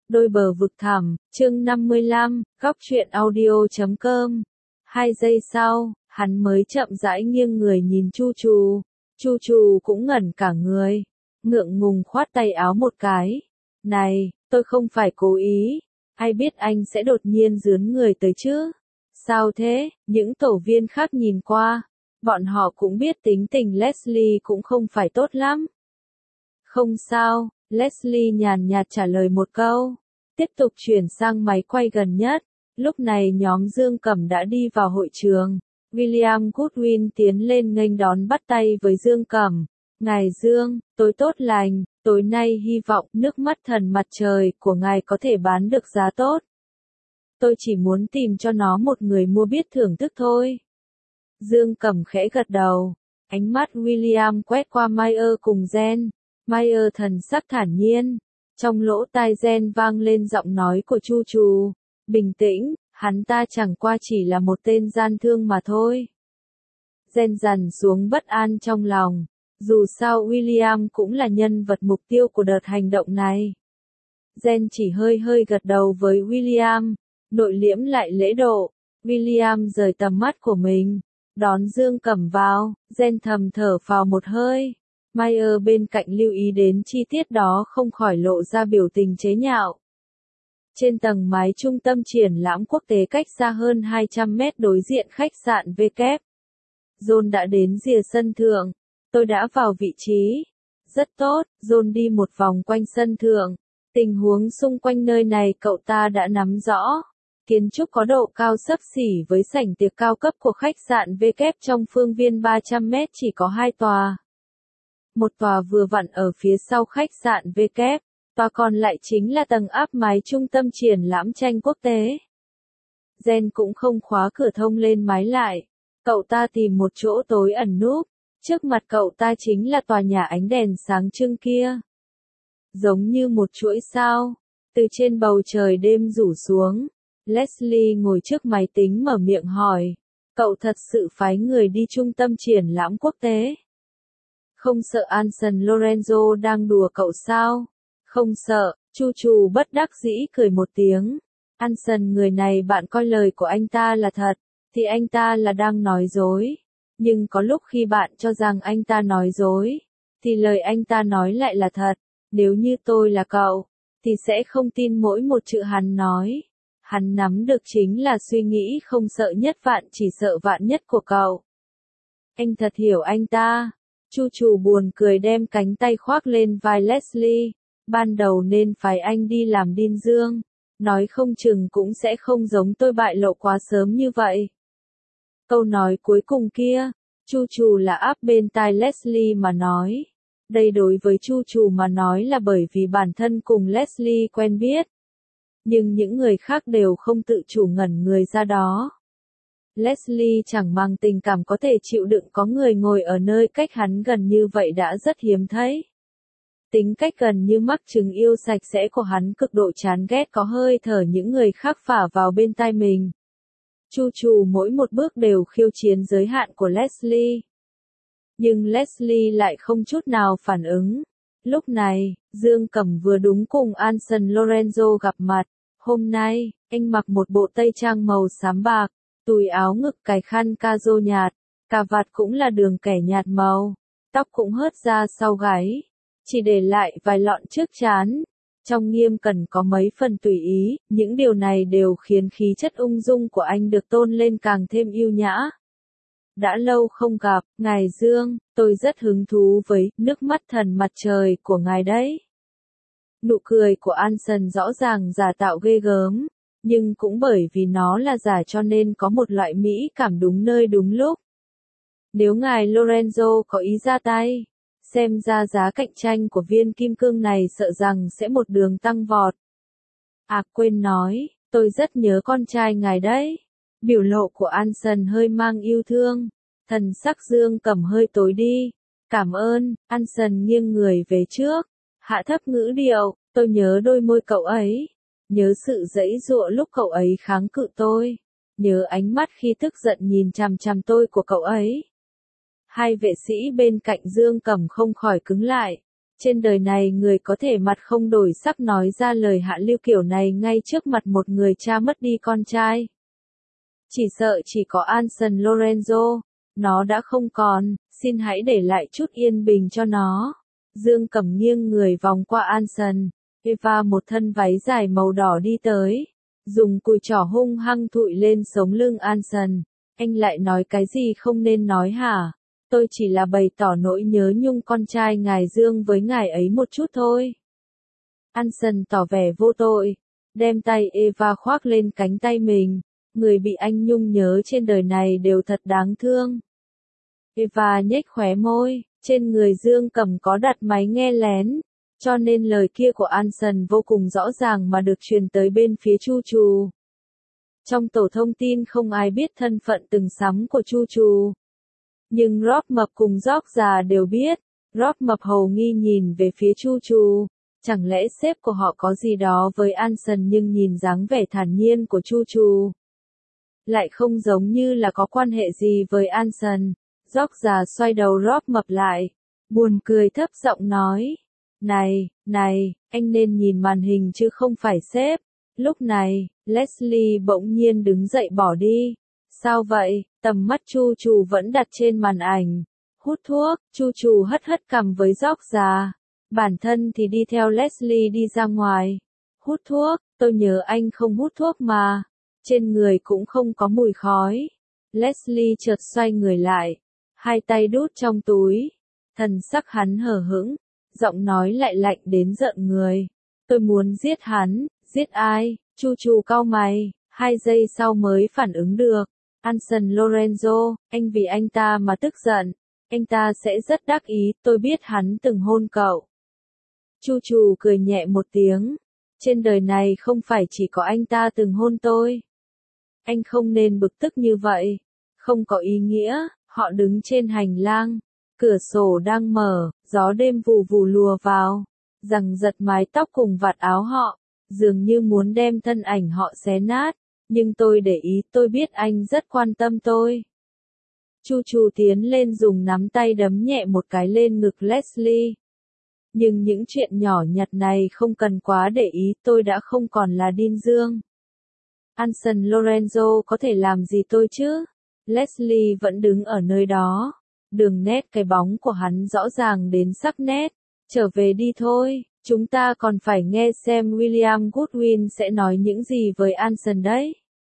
Đôi bờ vực thẳm, chương 55, góc truyện audio.com. 2 giây sau, hắn mới chậm rãi nghiêng người nhìn Chu Trù. Chu Trù cũng ngẩn cả người, ngượng ngùng khoát tay áo một cái. Này, tôi không phải cố ý, ai biết anh sẽ đột nhiên rướn người tới chứ? Sao thế? Những tổ viên khác nhìn qua, bọn họ cũng biết tính tình Leslie cũng không phải tốt lắm. Không sao, Leslie nhàn nhạt trả lời một câu, tiếp tục chuyển sang máy quay gần nhất. Lúc này nhóm Dương Cẩm đã đi vào hội trường. William Goodwin tiến lên nghênh đón bắt tay với Dương Cẩm. Ngài Dương, tối tốt lành, tối nay hy vọng nước mắt thần mặt trời của ngài có thể bán được giá tốt. Tôi chỉ muốn tìm cho nó một người mua biết thưởng thức thôi. Dương Cẩm khẽ gật đầu. Ánh mắt William quét qua Meyer cùng Jen. Meyer thần sắc thản nhiên. Trong lỗ tai Jen vang lên giọng nói của Chu Trù. Bình tĩnh, hắn ta chẳng qua chỉ là một tên gian thương mà thôi. Jen dằn xuống bất an trong lòng. Dù sao William cũng là nhân vật mục tiêu của đợt hành động này. Jen chỉ hơi gật đầu với William. Nội liễm lại lễ độ. William rời tầm mắt của mình. Đón Dương Cẩm vào, Jen thầm thở phào một hơi. Meyer bên cạnh lưu ý đến chi tiết đó không khỏi lộ ra biểu tình chế nhạo. Trên tầng mái trung tâm triển lãm quốc tế cách xa hơn 200 mét đối diện khách sạn VK. John đã đến rìa sân thượng. Tôi đã vào vị trí. Rất tốt, John đi một vòng quanh sân thượng. Tình huống xung quanh nơi này cậu ta đã nắm rõ. Kiến trúc có độ cao xấp xỉ với sảnh tiệc cao cấp của khách sạn VK trong phương viên 300 mét chỉ có 2 tòa. Một tòa vừa vặn ở phía sau khách sạn VK, tòa còn lại chính là tầng áp mái trung tâm triển lãm tranh quốc tế. Jen cũng không khóa cửa thông lên mái lại. Cậu ta tìm một chỗ tối ẩn núp. Trước mặt cậu ta chính là tòa nhà ánh đèn sáng trưng kia. Giống như một chuỗi sao, từ trên bầu trời đêm rủ xuống. Leslie ngồi trước máy tính mở miệng hỏi. Cậu thật sự phái người đi trung tâm triển lãm quốc tế? Không sợ Anson Lorenzo đang đùa cậu sao? Không sợ, Chu Trù bất đắc dĩ cười một tiếng. Anson người này bạn coi lời của anh ta là thật, thì anh ta là đang nói dối. Nhưng có lúc khi bạn cho rằng anh ta nói dối, thì lời anh ta nói lại là thật. Nếu như tôi là cậu, thì sẽ không tin mỗi một chữ hắn nói. Hắn nắm được chính là suy nghĩ không sợ nhất vạn chỉ sợ vạn nhất của cậu. Anh thật hiểu anh ta. Chu Trù buồn cười đem cánh tay khoác lên vai Leslie. Ban đầu nên phải anh đi làm điên dương. Nói không chừng cũng sẽ không giống tôi bại lộ quá sớm như vậy. Câu nói cuối cùng kia, Chu Trù là áp bên tai Leslie mà nói. Đây đối với Chu Trù mà nói là bởi vì bản thân cùng Leslie quen biết. Nhưng những người khác đều không tự chủ ngẩn người ra đó. Leslie chẳng mang tình cảm có thể chịu đựng có người ngồi ở nơi cách hắn gần như vậy đã rất hiếm thấy. Tính cách gần như mắc chứng yêu sạch sẽ của hắn cực độ chán ghét có hơi thở những người khác phả vào bên tai mình. Chu Trù mỗi một bước đều khiêu chiến giới hạn của Leslie. Nhưng Leslie lại không chút nào phản ứng. Lúc này, Dương Cẩm vừa đúng cùng Anson Lorenzo gặp mặt. Hôm nay, anh mặc một bộ tây trang màu xám bạc, túi áo ngực cài khăn ca rô nhạt, cà vạt cũng là đường kẻ nhạt màu, tóc cũng hớt ra sau gáy, chỉ để lại vài lọn trước trán. Trong nghiêm cẩn có mấy phần tùy ý, những điều này đều khiến khí chất ung dung của anh được tôn lên càng thêm yêu nhã. Đã lâu không gặp, ngài Dương, tôi rất hứng thú với nước mắt thần mặt trời của ngài đấy. Nụ cười của Anson rõ ràng giả tạo ghê gớm, nhưng cũng bởi vì nó là giả cho nên có một loại mỹ cảm đúng nơi đúng lúc. Nếu ngài Lorenzo có ý ra tay, xem ra giá cạnh tranh của viên kim cương này sợ rằng sẽ một đường tăng vọt. À quên nói, tôi rất nhớ con trai ngài đấy. Biểu lộ của Anson hơi mang yêu thương, thần sắc Dương Cẩm hơi tối đi. Cảm ơn, Anson nghiêng người về trước, hạ thấp ngữ điệu, tôi nhớ đôi môi cậu ấy, nhớ sự giãy giụa lúc cậu ấy kháng cự tôi, nhớ ánh mắt khi tức giận nhìn chằm chằm tôi của cậu ấy. Hai vệ sĩ bên cạnh Dương Cẩm không khỏi cứng lại, Trên đời này người có thể mặt không đổi sắc nói ra lời hạ lưu kiểu này ngay trước mặt một người cha mất đi con trai. Chỉ sợ chỉ có Anson Lorenzo. Nó đã không còn, xin hãy để lại chút yên bình cho nó. Dương Cẩm nghiêng người vòng qua Anson. Eva một thân váy dài màu đỏ đi tới. Dùng cùi trỏ hung hăng thụi lên sống lưng Anson. Anh lại nói cái gì không nên nói hả? Tôi chỉ là bày tỏ nỗi nhớ nhung con trai ngài Dương với ngài ấy một chút thôi. Anson tỏ vẻ vô tội. Đem tay Eva khoác lên cánh tay mình. Người bị anh nhung nhớ trên đời này đều thật đáng thương. Eva nhếch khóe môi, trên người Dương Cẩm có đặt máy nghe lén, cho nên lời kia của Anson vô cùng rõ ràng mà được truyền tới bên phía Chu Trù. Trong tổ thông tin không ai biết thân phận từng sắm của Chu Trù. Nhưng Rob Mập cùng George già đều biết. Rob Mập hầu nghi nhìn về phía Chu Trù. Chẳng lẽ sếp của họ có gì đó với Anson, nhưng nhìn dáng vẻ thản nhiên của Chu Trù lại không giống như là có quan hệ gì với Anson. George già xoay đầu Rob Mập lại, buồn cười thấp giọng nói. Này, anh nên nhìn màn hình chứ không phải sếp. Lúc này, Leslie bỗng nhiên đứng dậy bỏ đi. Sao vậy? Tầm mắt Chu Trù vẫn đặt trên màn ảnh. Hút thuốc, Chu Trù hất hất cằm với George già. Bản thân thì đi theo Leslie đi ra ngoài. Hút thuốc, tôi nhớ anh không hút thuốc mà. Trên người cũng không có mùi khói. Leslie chợt xoay người lại. Hai tay đút trong túi. Thần sắc hắn hờ hững. Giọng nói lại lạnh đến rợn người. Tôi muốn giết hắn. Giết ai? Chu Trù cau mày. 2 giây sau mới phản ứng được. Anson Lorenzo, anh vì anh ta mà tức giận. Anh ta sẽ rất đắc ý, tôi biết hắn từng hôn cậu. Chu Trù cười nhẹ một tiếng. Trên đời này không phải chỉ có anh ta từng hôn tôi. Anh không nên bực tức như vậy. Không có ý nghĩa. Họ đứng trên hành lang. Cửa sổ đang mở, gió đêm vù vù lùa vào. Giằng giật mái tóc cùng vạt áo họ. Dường như muốn đem thân ảnh họ xé nát. Nhưng tôi để ý, tôi biết anh rất quan tâm tôi. Chu Trù tiến lên dùng nắm tay đấm nhẹ một cái lên ngực Leslie. Nhưng những chuyện nhỏ nhặt này không cần quá để ý, tôi đã không còn là Đinh Dương. Anson Lorenzo có thể làm gì tôi chứ? Leslie vẫn đứng ở nơi đó. Đường nét cái bóng của hắn rõ ràng đến sắc nét. Trở về đi thôi, chúng ta còn phải nghe xem William Goodwin sẽ nói những gì với Anson đấy.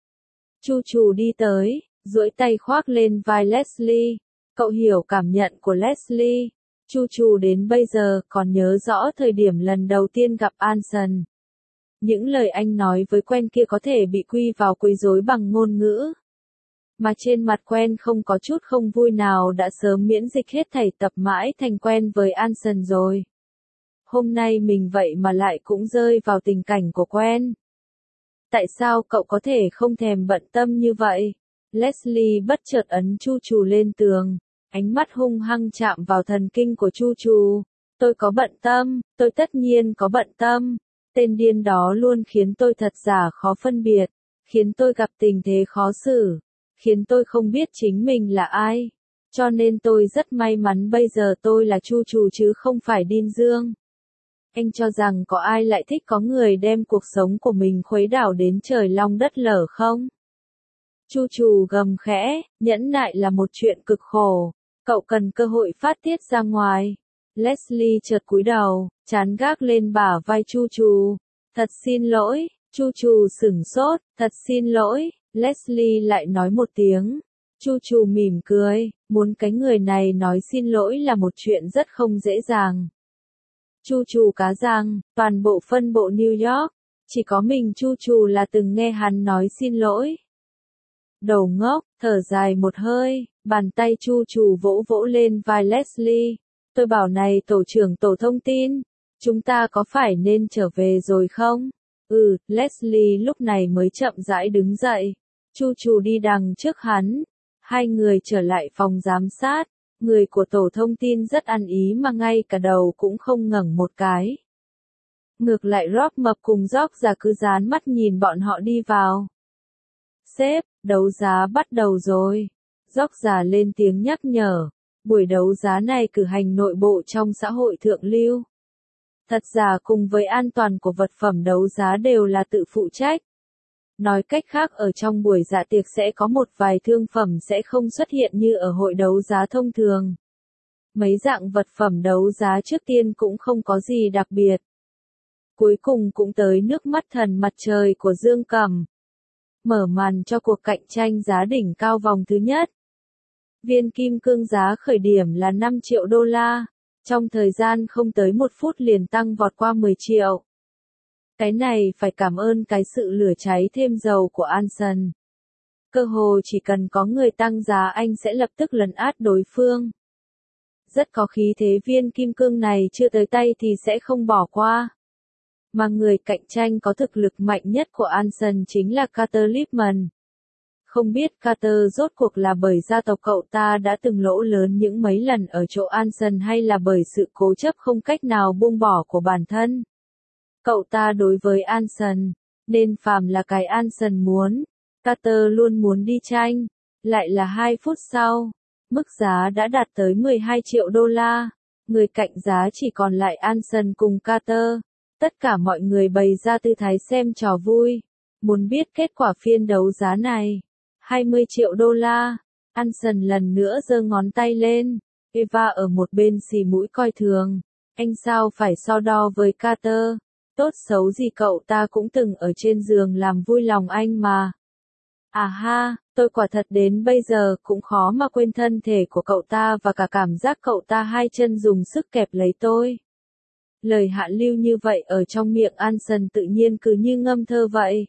Chu Trù đi tới, duỗi tay khoác lên vai Leslie. Cậu hiểu cảm nhận của Leslie. Chu Trù đến bây giờ còn nhớ rõ thời điểm lần đầu tiên gặp Anson. Những lời anh nói với Quen kia có thể bị quy vào quấy rối bằng ngôn ngữ. Mà trên mặt Quen không có chút không vui nào, đã sớm miễn dịch hết thảy, tập mãi thành quen với Anson rồi. Hôm nay mình vậy mà lại cũng rơi vào tình cảnh của Quen. Tại sao cậu có thể không thèm bận tâm như vậy? Leslie bất chợt ấn Chu Trù lên tường. Ánh mắt hung hăng chạm vào thần kinh của Chu Trù. Tôi có bận tâm, tôi tất nhiên có bận tâm. Tên điên đó luôn khiến tôi thật giả khó phân biệt. Khiến tôi gặp tình thế khó xử. Khiến tôi không biết chính mình là ai. Cho nên tôi rất may mắn bây giờ tôi là Chu Trù chứ không phải Đinh Dương. Anh cho rằng có ai lại thích có người đem cuộc sống của mình khuấy đảo đến trời long đất lở không? Chu Trù gầm khẽ, nhẫn nại là một chuyện cực khổ. Cậu cần cơ hội phát tiết ra ngoài. Leslie chợt cúi đầu, chán gác lên bả vai Chu Trù. Thật xin lỗi, Chu Trù sửng sốt, thật xin lỗi, Leslie lại nói một tiếng. Chu Trù mỉm cười, muốn cái người này nói xin lỗi là một chuyện rất không dễ dàng. Chu Trù cá rằng, toàn bộ phân bộ New York, chỉ có mình Chu Trù là từng nghe hắn nói xin lỗi. Đầu ngốc, thở dài một hơi, bàn tay Chu Trù vỗ vỗ lên vai Leslie. Tôi bảo này tổ trưởng tổ thông tin, chúng ta có phải nên trở về rồi không? Leslie lúc này mới chậm rãi đứng dậy. Chu Trù đi đằng trước hắn. Hai người trở lại phòng giám sát. Người của tổ thông tin rất ăn ý mà ngay cả đầu cũng không ngẩng một cái. Ngược lại Rob Mập cùng George già cứ dán mắt nhìn bọn họ đi vào. Sếp, đấu giá bắt đầu rồi. George già lên tiếng nhắc nhở. Buổi đấu giá này cử hành nội bộ trong xã hội thượng lưu. Thật giả cùng với an toàn của vật phẩm đấu giá đều là tự phụ trách. Nói cách khác ở trong buổi dạ tiệc sẽ có một vài thương phẩm sẽ không xuất hiện như ở hội đấu giá thông thường. Mấy dạng vật phẩm đấu giá trước tiên cũng không có gì đặc biệt. Cuối cùng cũng tới nước mắt thần mặt trời của Dương Cẩm. Mở màn cho cuộc cạnh tranh giá đỉnh cao vòng thứ nhất. Viên kim cương giá khởi điểm là 5 triệu đô la. Trong thời gian không tới 1 phút liền tăng vọt qua 10 triệu. Cái này phải cảm ơn cái sự lửa cháy thêm dầu của Anson. Cơ hồ chỉ cần có người tăng giá anh sẽ lập tức lấn át đối phương. Rất có khí thế viên kim cương này chưa tới tay thì sẽ không bỏ qua. Mà người cạnh tranh có thực lực mạnh nhất của Anson chính là Carter Lipman. Không biết Carter rốt cuộc là bởi gia tộc cậu ta đã từng lỗ lớn những mấy lần ở chỗ Anson hay là bởi sự cố chấp không cách nào buông bỏ của bản thân. Cậu ta đối với Anson, nên phàm là cái Anson muốn, Carter luôn muốn đi tranh. Lại là 2 phút sau, mức giá đã đạt tới 12 triệu đô la. Người cạnh giá chỉ còn lại Anson cùng Carter. Tất cả mọi người bày ra tư thái xem trò vui. Muốn biết kết quả phiên đấu giá này. 20 triệu đô la. Anson lần nữa giơ ngón tay lên. Eva ở một bên xì mũi coi thường. Anh sao phải so đo với Carter. Tốt xấu gì cậu ta cũng từng ở trên giường làm vui lòng anh mà. À ha, tôi quả thật đến bây giờ cũng khó mà quên thân thể của cậu ta và cả cảm giác cậu ta hai chân dùng sức kẹp lấy tôi. Lời hạ lưu như vậy ở trong miệng Anson tự nhiên cứ như ngâm thơ vậy.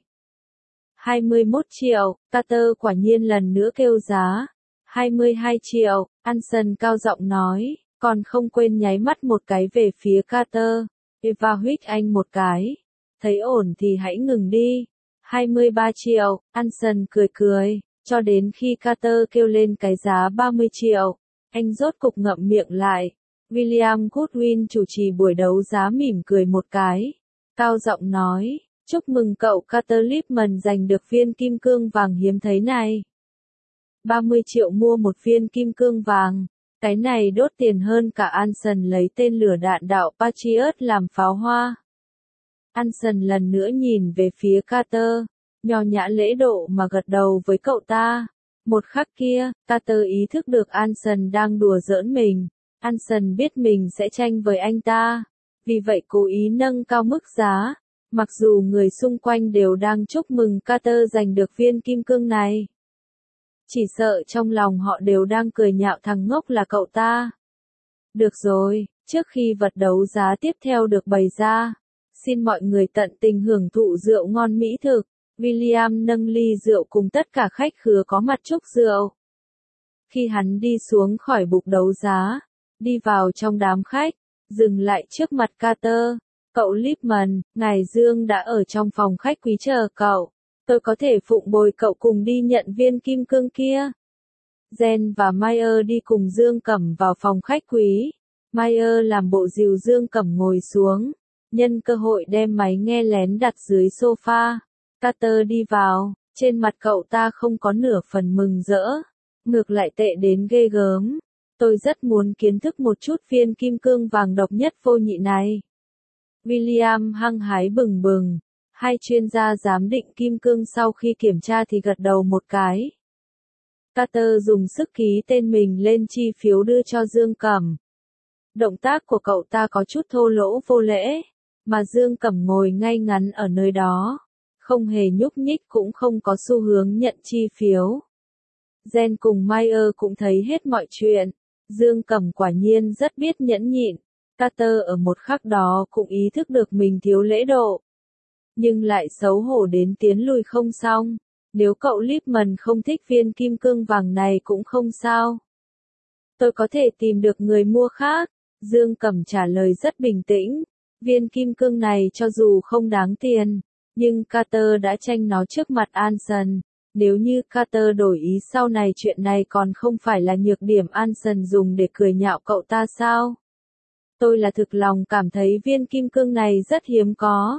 21 triệu, Carter quả nhiên lần nữa kêu giá. 22 triệu, Anson cao giọng nói, còn không quên nháy mắt một cái về phía Carter. Eva huých anh một cái. Thấy ổn thì hãy ngừng đi. 23 triệu, Anson cười cười, cho đến khi Carter kêu lên cái giá 30 triệu. Anh rốt cục ngậm miệng lại. William Goodwin chủ trì buổi đấu giá mỉm cười một cái. Cao giọng nói, chúc mừng cậu Carter Lipman giành được viên kim cương vàng hiếm thấy này. 30 triệu mua một viên kim cương vàng. Cái này đốt tiền hơn cả Anson lấy tên lửa đạn đạo Patriot làm pháo hoa. Anson lần nữa nhìn về phía Carter, nho nhã lễ độ mà gật đầu với cậu ta. Một khắc kia, Carter ý thức được Anson đang đùa giỡn mình. Anson biết mình sẽ tranh với anh ta, vì vậy cố ý nâng cao mức giá. Mặc dù người xung quanh đều đang chúc mừng Carter giành được viên kim cương này. Chỉ sợ trong lòng họ đều đang cười nhạo thằng ngốc là cậu ta. Được rồi, trước khi vật đấu giá tiếp theo được bày ra, xin mọi người tận tình hưởng thụ rượu ngon mỹ thực. William nâng ly rượu cùng tất cả khách khứa có mặt chúc rượu. Khi hắn đi xuống khỏi bục đấu giá, đi vào trong đám khách, dừng lại trước mặt Carter. Cậu Lipman, ngài Dương đã ở trong phòng khách quý chờ cậu. Tôi có thể phụng bồi cậu cùng đi nhận viên kim cương kia. Jen và Meyer đi cùng Dương Cẩm vào phòng khách quý. Meyer làm bộ dìu Dương Cẩm ngồi xuống, nhân cơ hội đem máy nghe lén đặt dưới sofa. Carter đi vào, trên mặt cậu ta không có nửa phần mừng rỡ, ngược lại tệ đến ghê gớm. Tôi rất muốn kiến thức một chút viên kim cương vàng độc nhất vô nhị này. William hăng hái bừng bừng. Hai chuyên gia giám định kim cương sau khi kiểm tra thì gật đầu một cái. Carter dùng sức ký tên mình lên chi phiếu đưa cho Dương Cẩm. Động tác của cậu ta có chút thô lỗ vô lễ, mà Dương Cẩm ngồi ngay ngắn ở nơi đó, không hề nhúc nhích cũng không có xu hướng nhận chi phiếu. Jen cùng Meyer cũng thấy hết mọi chuyện. Dương Cẩm quả nhiên rất biết nhẫn nhịn. Carter ở một khắc đó cũng ý thức được mình thiếu lễ độ. Nhưng lại xấu hổ đến tiến lùi không xong. Nếu cậu Lipman không thích viên kim cương vàng này cũng không sao. Tôi có thể tìm được người mua khác. Dương Cẩm trả lời rất bình tĩnh. Viên kim cương này cho dù không đáng tiền, nhưng Carter đã tranh nó trước mặt Anson. Nếu như Carter đổi ý sau này chuyện này còn không phải là nhược điểm Anson dùng để cười nhạo cậu ta sao? Tôi là thực lòng cảm thấy viên kim cương này rất hiếm có.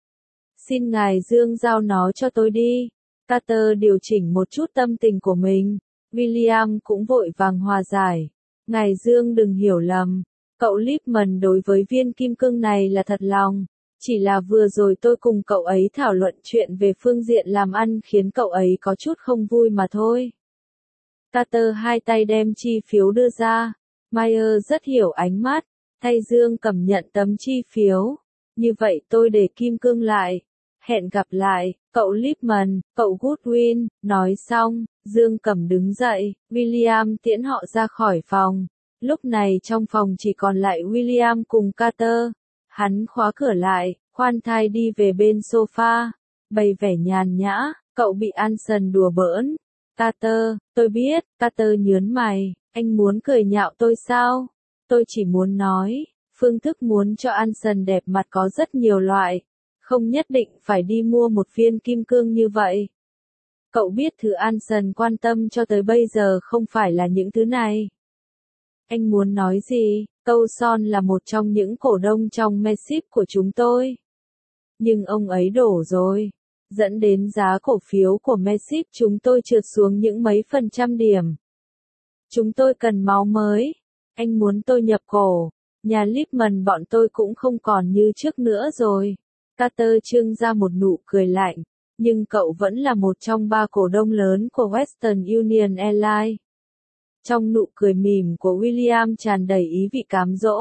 Xin ngài Dương giao nó cho tôi đi. Carter điều chỉnh một chút tâm tình của mình. William cũng vội vàng hòa giải. Ngài Dương đừng hiểu lầm. Cậu Lipman đối với viên kim cương này là thật lòng. Chỉ là vừa rồi tôi cùng cậu ấy thảo luận chuyện về phương diện làm ăn khiến cậu ấy có chút không vui mà thôi. Carter hai tay đem chi phiếu đưa ra. Meyer rất hiểu ánh mắt. Thay Dương cầm nhận tấm chi phiếu. Như vậy tôi để kim cương lại. Hẹn gặp lại, cậu Lipman, cậu Goodwin. Nói xong, Dương cầm đứng dậy. William tiễn họ ra khỏi phòng. Lúc này trong phòng chỉ còn lại William cùng Carter. Hắn khóa cửa lại, khoan thai đi về bên sofa. Bày vẻ nhàn nhã, cậu bị Anson đùa bỡn. Carter, tôi biết, Carter nhớn mày, anh muốn cười nhạo tôi sao? Tôi chỉ muốn nói, phương thức muốn cho Anson đẹp mặt có rất nhiều loại. Không nhất định phải đi mua một viên kim cương như vậy. Cậu biết thứ Anson quan tâm cho tới bây giờ không phải là những thứ này. Anh muốn nói gì? Son là một trong những cổ đông trong Mesip của chúng tôi. Nhưng ông ấy đổ rồi. Dẫn đến giá cổ phiếu của Mesip chúng tôi trượt xuống những mấy % điểm. Chúng tôi cần máu mới. Anh muốn tôi nhập cổ. Nhà Lipman bọn tôi cũng không còn như trước nữa rồi. Carter trưng ra một nụ cười lạnh. Nhưng cậu vẫn là một trong 3 cổ đông lớn của Western Union Airlines. Trong nụ cười mỉm của William tràn đầy ý vị cám dỗ.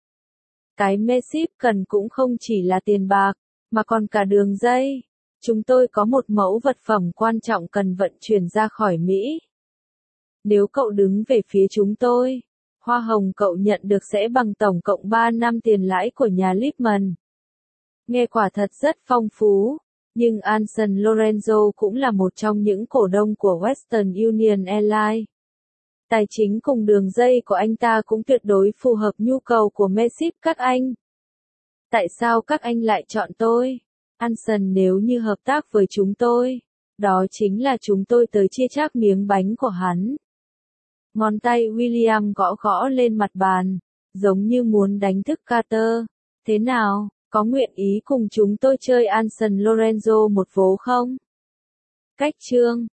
Cái Mesip cần cũng không chỉ là tiền bạc, mà còn cả đường dây. Chúng tôi có một mẫu vật phẩm quan trọng cần vận chuyển ra khỏi Mỹ. Nếu cậu đứng về phía chúng tôi, hoa hồng cậu nhận được sẽ bằng tổng cộng 3 năm tiền lãi của nhà Lipman. Nghe quả thật rất phong phú, nhưng Anson Lorenzo cũng là một trong những cổ đông của Western Union Airlines. Tài chính cùng đường dây của anh ta cũng tuyệt đối phù hợp nhu cầu của Mesip các anh. Tại sao các anh lại chọn tôi? Anson nếu như hợp tác với chúng tôi, đó chính là chúng tôi tới chia chác miếng bánh của hắn. Ngón tay William gõ gõ lên mặt bàn, giống như muốn đánh thức Carter. Thế nào, có nguyện ý cùng chúng tôi chơi Anson Lorenzo một vố không? Cách chương